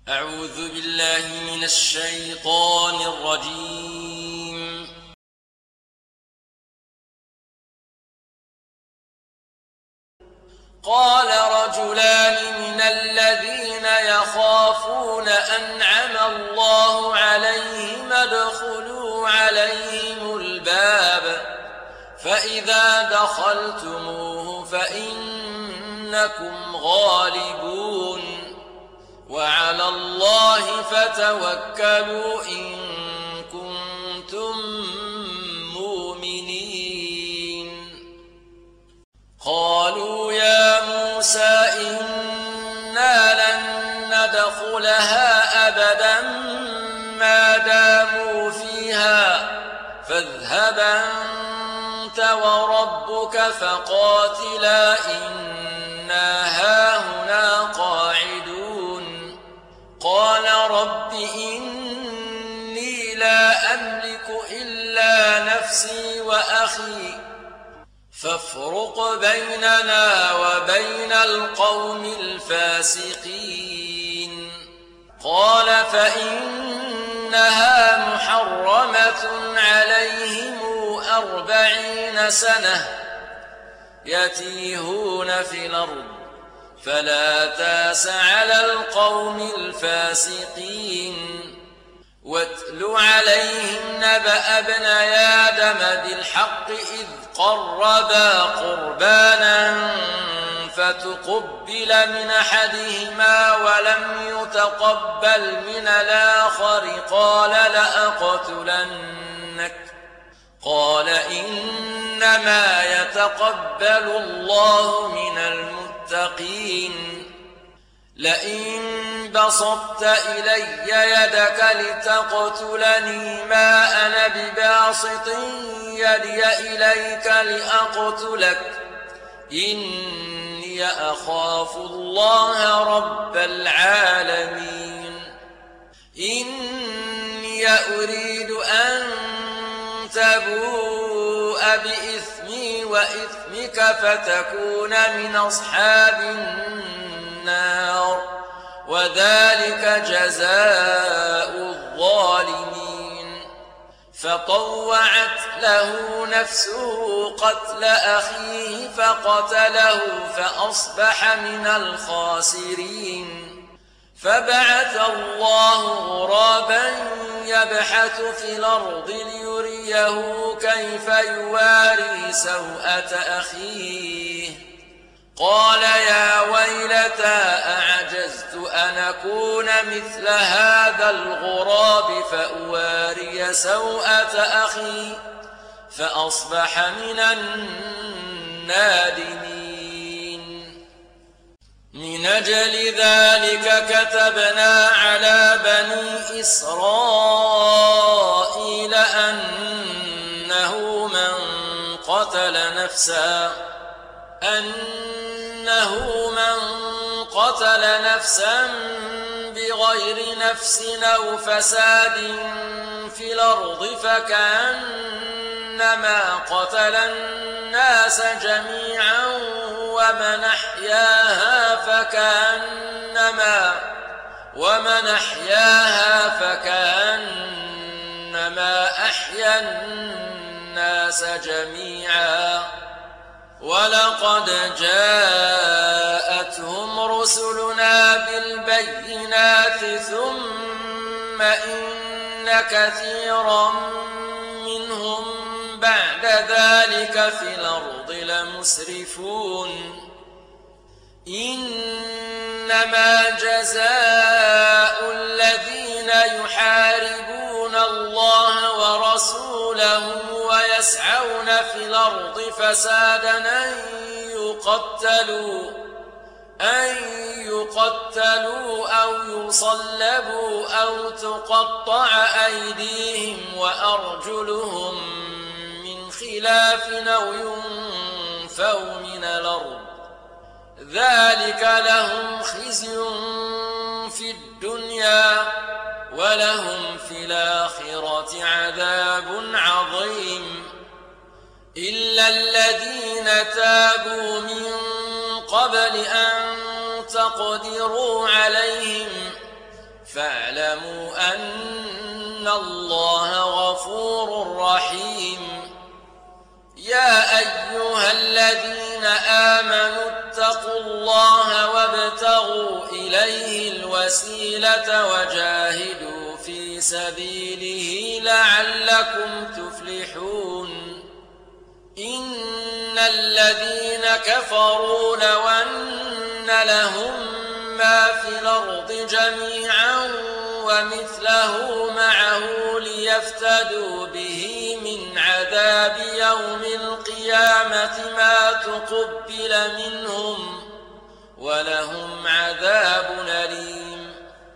أعوذ بالله من الشيطان الرجيم. قال رجلان من الذين يخافون أنعم الله عليهم ادخلوا عليهم الباب فإذا دخلتموه فإنكم غالبون وعلى الله فتوكلوا إن كنتم مؤمنين. قالوا يا موسى إنا لن ندخلها أبدا ما داموا فيها فاذهب أنت وربك فقاتلا إنا هاهنا قاعدون. قال رب إني لا أملك إلا نفسي وأخي فافرق بيننا وبين القوم الفاسقين. قال فإنها محرمة عليهم 40 سنة يتيهون في الأرض فلا تاس على القوم الفاسقين. واتل عليهم نبأ ابني آدم بالحق إذ قربا قربانا فتقبل من أحدهما ولم يتقبل من الآخر قال لأقتلنك قال إنما يتقبل الله من المتقين. لئن بسطت إلي يدك لتقتلني ما أنا بباسط يدي إليك لأقتلك إني أخاف الله رب العالمين. إني أريد أن تبوء بإثمي وإثمك فتكون من أصحاب النار وذلك جزاء الظالمين. فطوعت له نفسه قتل أخيه فقتله فأصبح من الخاسرين. فبعث الله غرابا يبحث في الأرض ليريه كيف يواري سوءة أخيه قال يا ويلتى أعجزت أن أكون مثل هذا الغراب فأواري سوءة أخي فأصبح من النادمين. من أجل ذلك كتبنا على بني إسرائيل أنه من قتل نفسا بغير نفس أو فساد في الأرض فكأنما قتل الناس جميعا ومن أحياها فكأنما أحيا الناس جميعا. ولقد جاءتهم رسلنا بالبينات ثم إن كثيرا منهم بعد ذلك في الأرض لمسرفون. إنما جزاء الذين يحاربون الله ورسوله ويسعون في الأرض فسادا أن يقتلوا أو يصلبوا أو تقطع أيديهم وأرجلهم من خلاف أو ينفوا من الأرض ذلك لهم خزي في الدنيا ولهم في الآخرة عذاب عظيم. إلا الذين تابوا من قبل أن تقدروا عليهم فاعلموا أن الله غفور رحيم. يا أيها الذين آمنوا اتقوا الله وابتغوا إليه الوسيلة وجاهدوا في سبيله لعلكم تفلحون. إن الذين كفروا لو أن لهم ما في الأرض جميعا ومثله معه ليفتدوا به من عذاب يوم القيامة ما تقبل منهم ولهم عذاب أليم.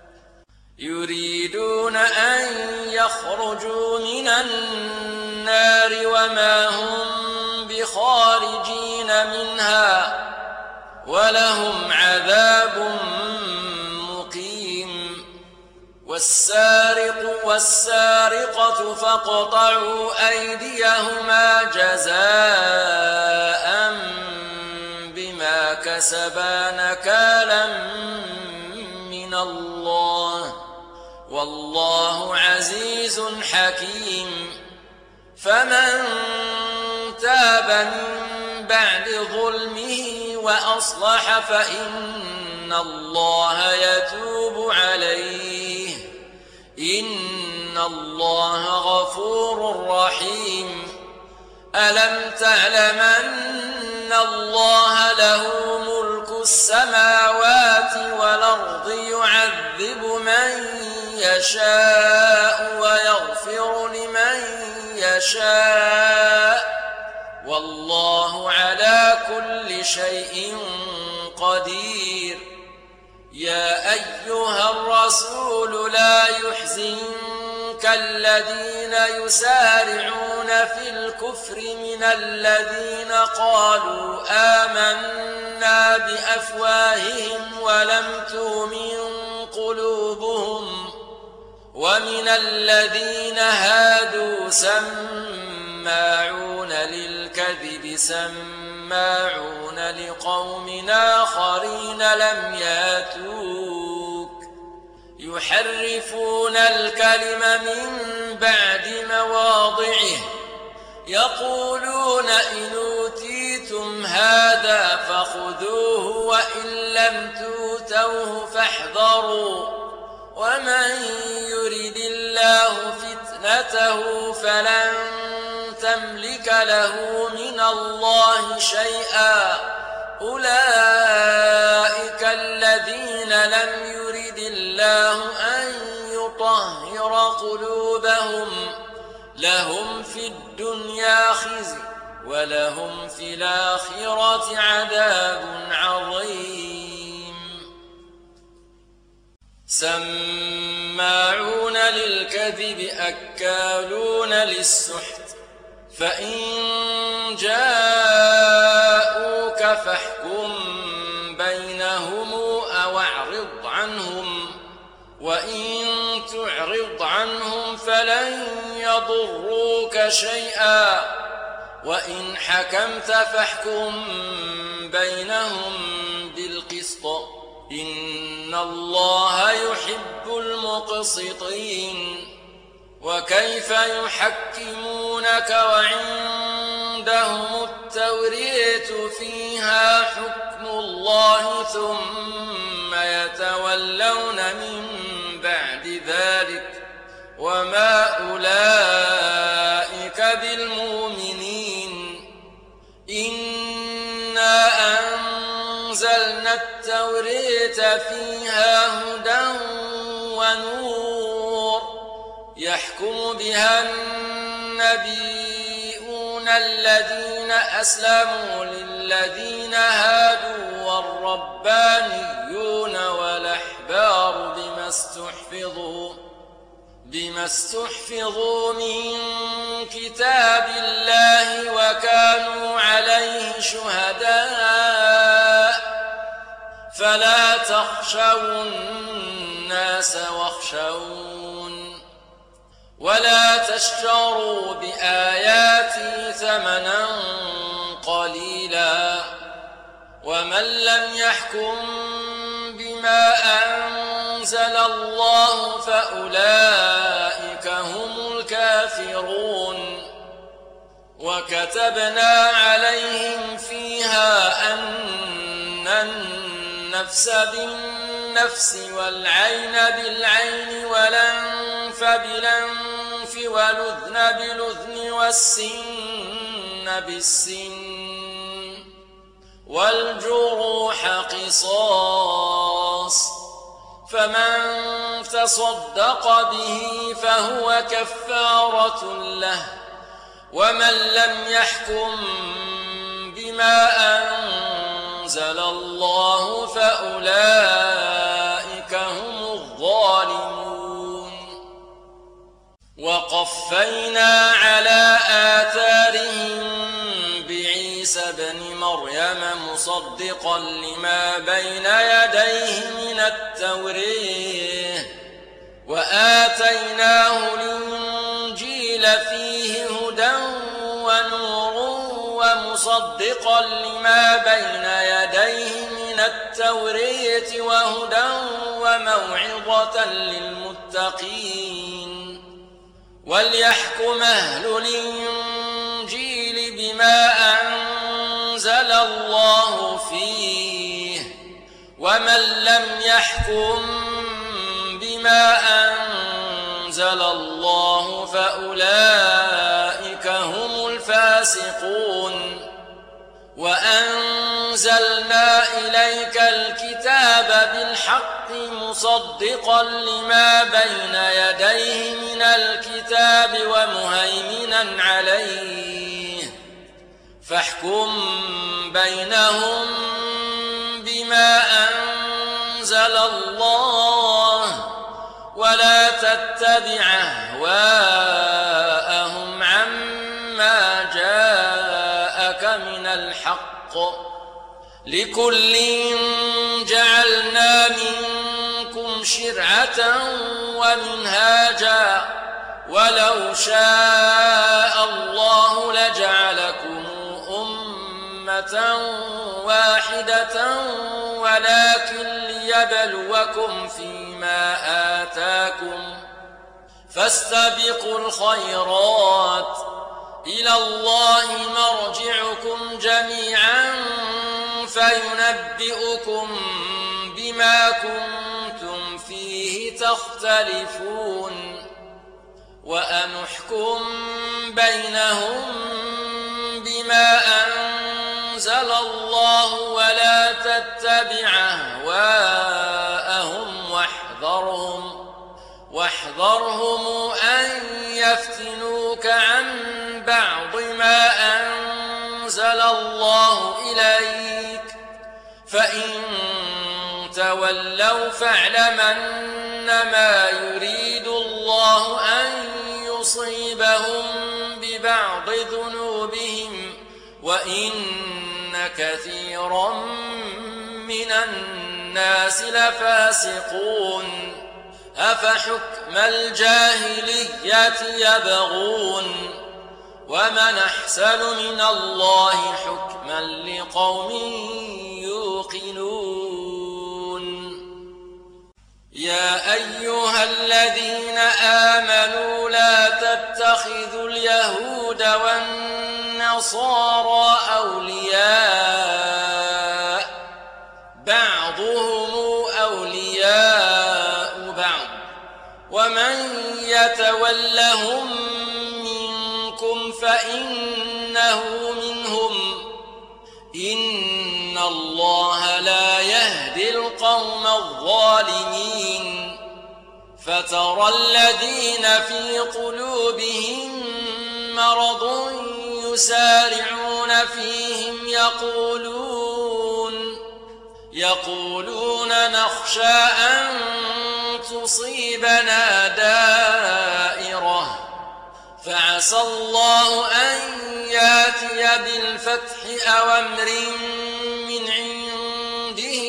يريدون أن يخرجوا من النار وما هم بخارجين منها ولهم عذاب مقيم. والسارق والسارقة فاقطعوا أيديهما جزاء بما كسبا نكالا من الله والله عزيز حكيم. فمن تاب من بعد ظلمه وأصلح فإن الله يتوب عليه إن الله غفور رحيم. ألم تعلم أن الله له ملك السماوات والأرض يعذب من يشاء ويغفر لمن يشاء والله على كل شيء قدير. يا أيها الرسول لا يحزنك الذين يسارعون في الكفر من الذين قالوا آمنا بأفواههم ولم تؤمن قلوبهم ومن الذين هادوا سماعون للكذب سماعون لقوم آخرين لم ياتوك يحرفون الكلم من بعد مواضعه يقولون إن أوتيتم هذا فخذوه وإن لم تؤتوه فاحذروا ومن يرد الله فتنته فلن تملك له من الله شيئا. أولئك الذين لم يرد الله أن يطهر قلوبهم لهم في الدنيا خزي ولهم في الآخرة عذاب عظيم. سماعون للكذب أكالون للسحت فإن جاءوك فاحكم بينهم أو أعرض عنهم وإن تعرض عنهم فلن يضروك شيئا وإن حكمت فاحكم بينهم بالقسط إن الله يحب المقسطين. وكيف يحكمونك وعندهم التوراة فيها حكم الله ثم يتولون من بعد ذلك وما أولئك بالمؤمنين. إنا أنزلنا التوراة فيها هدى ونور يحكم بها النبيون الذين أسلموا للذين هادوا والربانيون والأحبار بما استحفظوا من كتاب الله وكانوا عليه شهداء فلا تخشوا الناس واخشون ولا تشتروا بآياتي ثمنا قليلا ومن لم يحكم بما أنزل أنزل الله فأولئك هم الكافرون. وكتبنا عليهم فيها أن النفس بالنفس والعين بالعين والأنف بالأنف والأذن بالأذن والسن بالسن والجروح قصاص، فمن تصدق به فهو كفارة له، ومن لم يحكم بما أنزل الله فأولئك هم الظالمون. وقفينا على آثارهم بعيسى ابن مريم مصدقا لما بين يديه من التوراة، وآتيناه الإنجيل فيه هدى ونور ومصدقا لما بين يديه من التوراة وهدى وموعظة للمتقين. وليحكم أهل الإنجيل بما أنزل الله فيه، ومن لم يحكم بما أنزل الله فأولئك هم الفاسقون. وأنزلنا إليك الكتاب بالحق مصدقا لما بين يديه من الكتاب ومهيمنا عليه، فاحكم بينهم بما أنزل الله، ولا تتبع أهواءهم عما جاءك من الحق، لكل جعلنا منكم شرعة ومنهاجا، ولو شاء الله لجعلكم أمة واحدة ولكن ليبلوكم فيما آتاكم، فاستبقوا الخيرات، إلى الله مرجعكم جميعا فينبئكم بما كنتم فيه تختلفون. وأنحكم بينهم بما أنزل الله، ولا تتبع أهواءهم واحذرهم أن يفتنوك عن بعض ما أنزل الله إليك، فإن تولوا فاعلم أنما يريد الله أن يصيبهم ببعض ذنوبهم، وإن كثيرا من الناس لفاسقون. أفحكم الجاهلية يبغون، ومن أحسن من الله حكما لقوم يوقنون. يا أيها الذين آمنوا لا تتخذوا اليهود والنصارى أولياء، بعضهم أولياء بعض، ومن يتولهم منكم فإنه منهم، إن الله لا يهدي القوم الظالمين. فترى الذين في قلوبهم مرض يسارعون فيهم يقولون نخشى أن تصيبنا دائرة، فعسى الله أن ياتي بالفتح أو أمر من عنده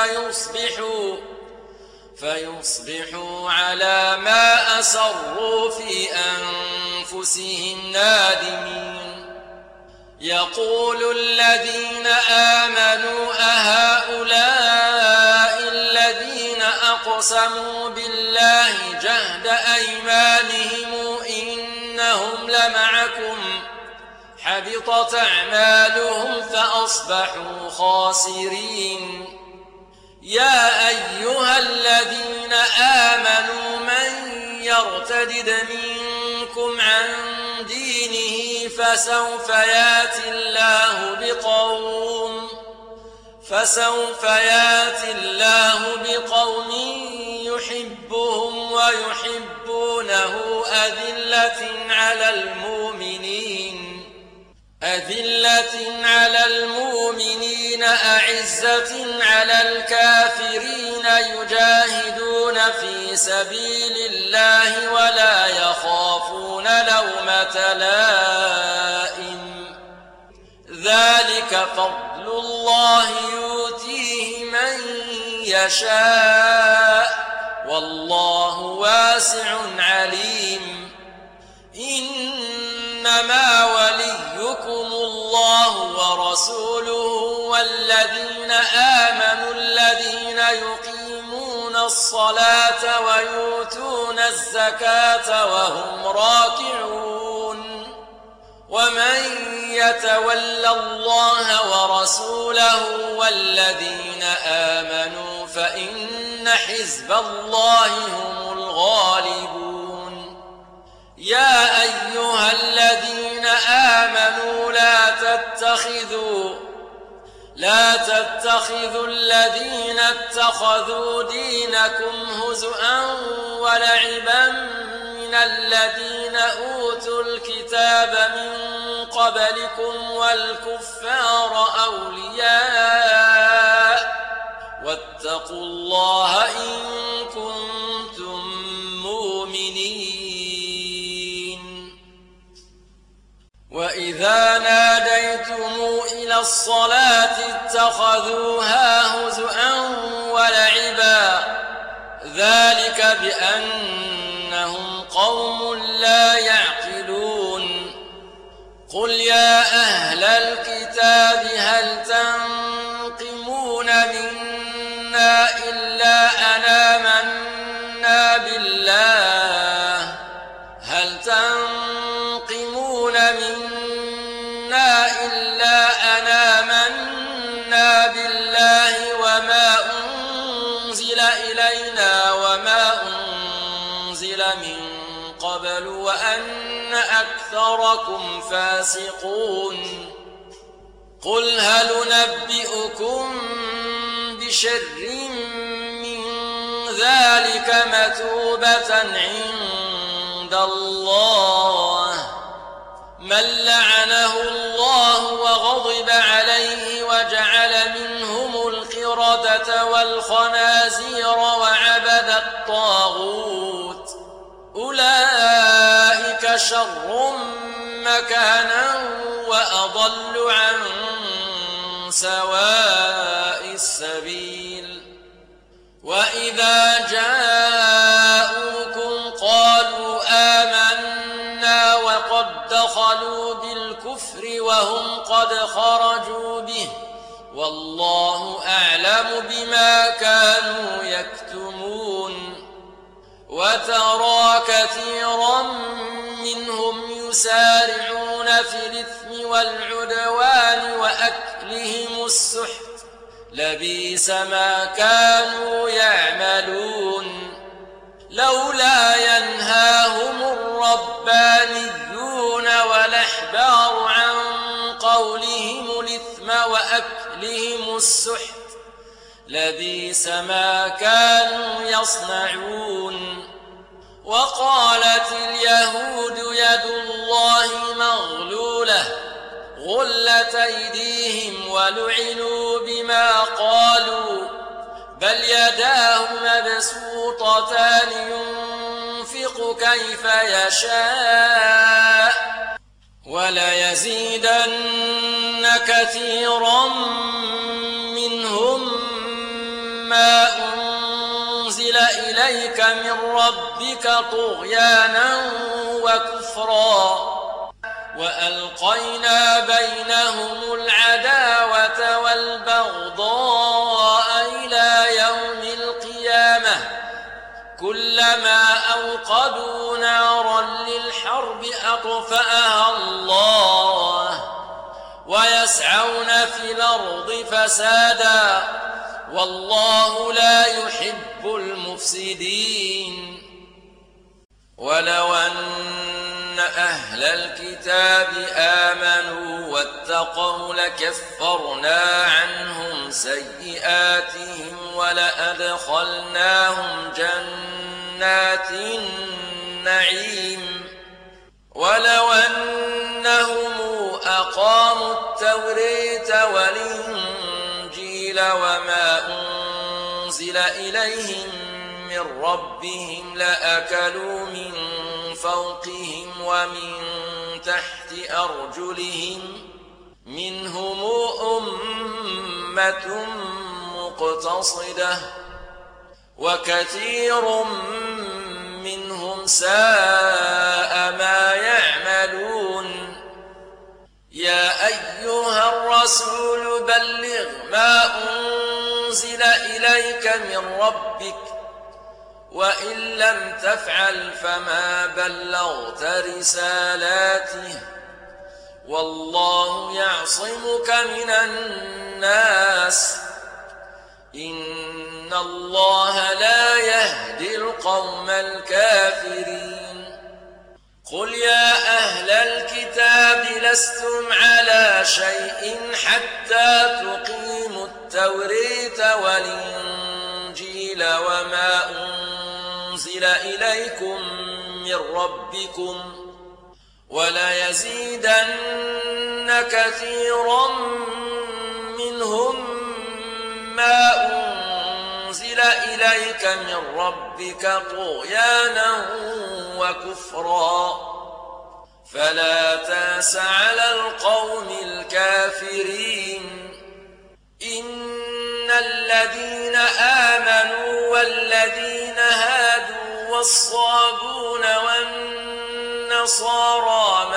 فيصبحوا على ما أسروا في أنفسهم نادمين. يقول الذين آمنوا أهؤلاء الذين أقسموا بالله جهد أيمانهم إنهم لمعكم حبطت أعمالهم فأصبحوا خاسرين. يا أيها الذين آمنوا من يرتد منكم عن دينه فسوف يأتي الله بقوم يحبهم ويحبونه أذلة على المؤمنين أعزة على الكافرين يجاهدون في سبيل الله ولا يخافون لومة لائم ذلك فضل الله يؤتيه من يشاء والله واسع عليم. إنما وليكم الله ورسوله والذين آمنوا الذين يقيمون الصلاة ويؤتون الزكاة وهم راكعون. ومن يتول الله ورسوله والذين آمنوا فإن حزب الله هم الغالبون. يا أيها الذين آمنوا لا تتخذوا الذين اتخذوا دينكم هزؤا ولعبا من الذين أوتوا الكتاب من قبلكم والكفار أولياء واتقوا الله إن كنتم مؤمنين. وإذا ناديتم إلى الصلاة اتخذوها هزؤا ولعبا ذلك بأنهم قوم لا يعقلون. قل يا أهل الكتاب هل تنقمون منا إلا أن آمنا بالله وما أنزل إلينا وما أنزل من قبل وأن أكثركم فاسقون. قل هل ننبئكم بشر من ذلك مثوبة عند الله من لعنه الله وغضب عليه وجعل منهم القردة والخنازير وعبد الطاغوت أولئك شر مكانا وأضل عن سواء السبيل. وإذا جاءوكم قالوا آمنا وقد دخلوا بالكفر وهم قد خرجوا به والله أعلم بما كانوا يكتمون. وترى كثيرا منهم يسارعون في الإثم والعدوان وأكلهم السحت لبئس ما كانوا يعملون. لولا ينهاهم الربانيون والأحبار عن قولهم الإثم وأكلهم السحت لبئس ما كانوا يصنعون. وقالت اليهود يد الله مغلولة غلت أيديهم ولعنوا بما قالوا بل يداه مبسوطتان ينفق كيف يشاء وليزيدن كثيرا منهم ما أنزل إليك من ربك طغيانا وكفرا وألقينا بينهم العداوة والبغضاء إلى يوم القيامة كلما أوقدوا نارا للحرب أطفأها الله ويسعون في الأرض فسادا والله لا يحب المفسدين. ولو أن أهل الكتاب آمنوا واتقوا لكفرنا عنهم سيئاتهم ولأدخلناهم جنات النعيم. ولو أنهم أقاموا التوراة والإنجيل وما أنزل إليهم من ربهم لأكلوا من فوقهم ومن تحت أرجلهم منهم أمة مقتصدة وكثير منهم ساء ما يعملون. يا أيها الرسول بلغ ما أنزل إليك من ربك وإن لم تفعل فما بلغت رسالاته والله يعصمك من الناس إن الله لا يهدي القوم الكافرين. قل يا أهل الكتاب لستم على شيء حتى تقيموا التوراة والإنجيل وما أنزل إليكم من ربكم وليزيدن كثيرا منهم ما أنزل إليك من ربك طغيانا وكفرا فلا تأس على القوم الكافرين. إن الذين آمنوا والذين هادوا والصابون والنصارى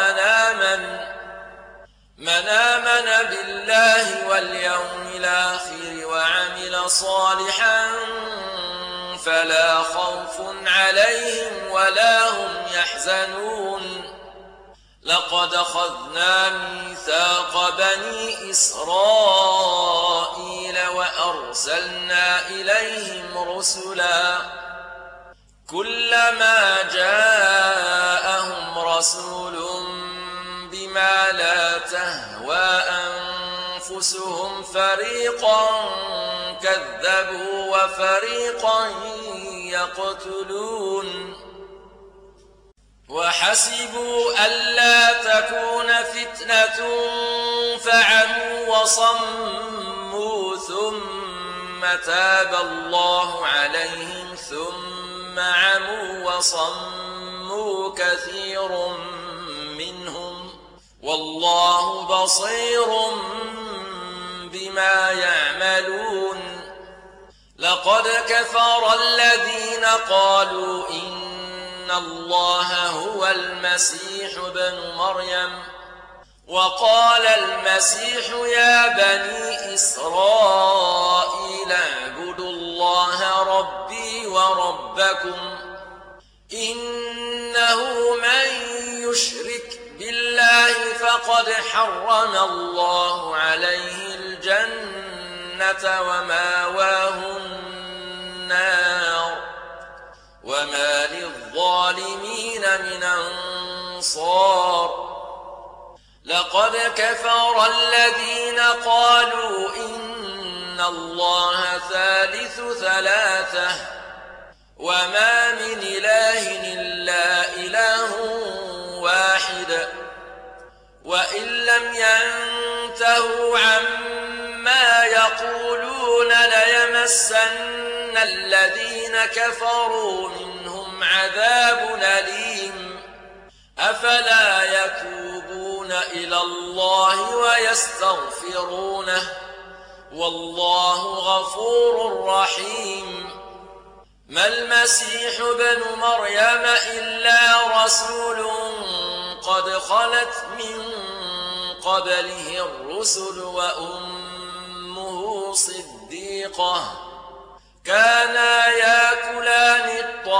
من آمن بالله واليوم الآخر وعمل صالحا فلا خوف عليهم ولا هم يحزنون. لقد أخذنا ميثاق بني إسرائيل وأرسلنا إليهم رسلا كلما جاءهم رسول بما لا تهوى أنفسهم فريقا كذبوا وفريقا يقتلون. وحسبوا ألا تكون فتنة فعموا وصموا ثم تاب الله عليهم ثم عموا وصموا كثير منهم والله بصير بما يعملون. لقد كفر الذين قالوا إن الله هو المسيح ابن مريم وقال المسيح يا بني إسرائيل اعبدوا الله ربي وربكم إنه من يشرك بالله فقد حرم الله عليه الجنة وماواه النار وما للظالمين من أنصار. لقد كفر الذين قالوا إن الله ثالث ثلاثة وما من إله إلا إله واحد وإن لم ينتهوا عما يقولون ليمسن الذين كفروا منهم عذاب أليم. أفلا يتوبون إلى الله ويستغفرونه والله غفور رحيم. ما المسيح ابن مريم إلا رسول قد خلت من قبله الرسل وأمه صديقة كانا يأكلان الطعام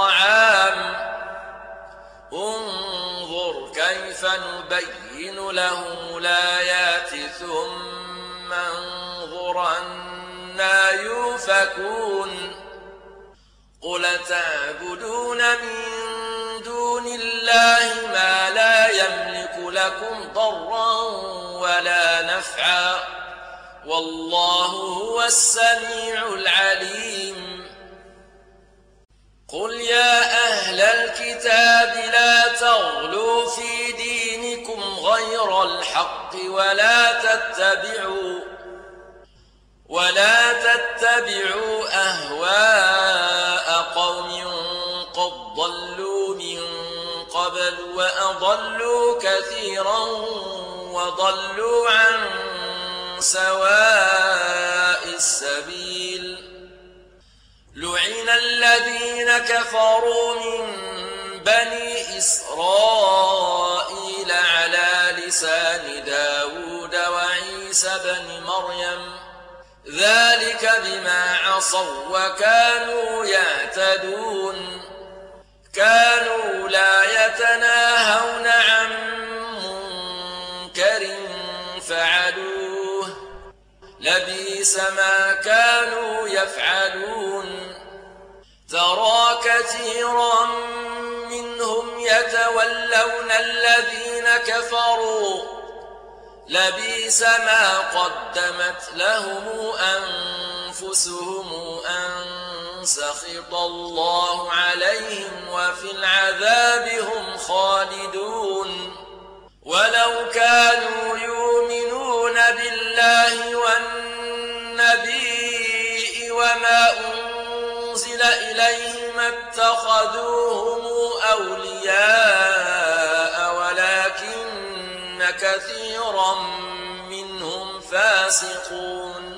نبين لهم الآيات ثم انظر أنى يؤفكون قل تعبدون من دون الله ما لا يملك لكم ضرا ولا نفعا والله هو السميع العليم قل يا أهل الكتاب لا تغلوا في دينكم غير الحق ولا تتبعوا أهواء قوم قد ضلوا من قبل وأضلوا كثيرا وضلوا عن سواء السبيل لعن الذين كفروا من بني إسرائيل على لسان داود وعيسى بن مريم ذلك بما عصوا وكانوا يعتدون كانوا لا يتناهون عن منكر فعلوه لبئس ما كانوا يفعلون ترى كثيرا منهم يتولون الذين كفروا لبئس ما قدمت لهم أنفسهم أن سخط الله عليهم وفي العذاب هم خالدون ولو كانوا يؤمنون بالله والنبي وما أنزل إليهم اتخذوهم أولياء ولكن كثيرا منهم فاسقون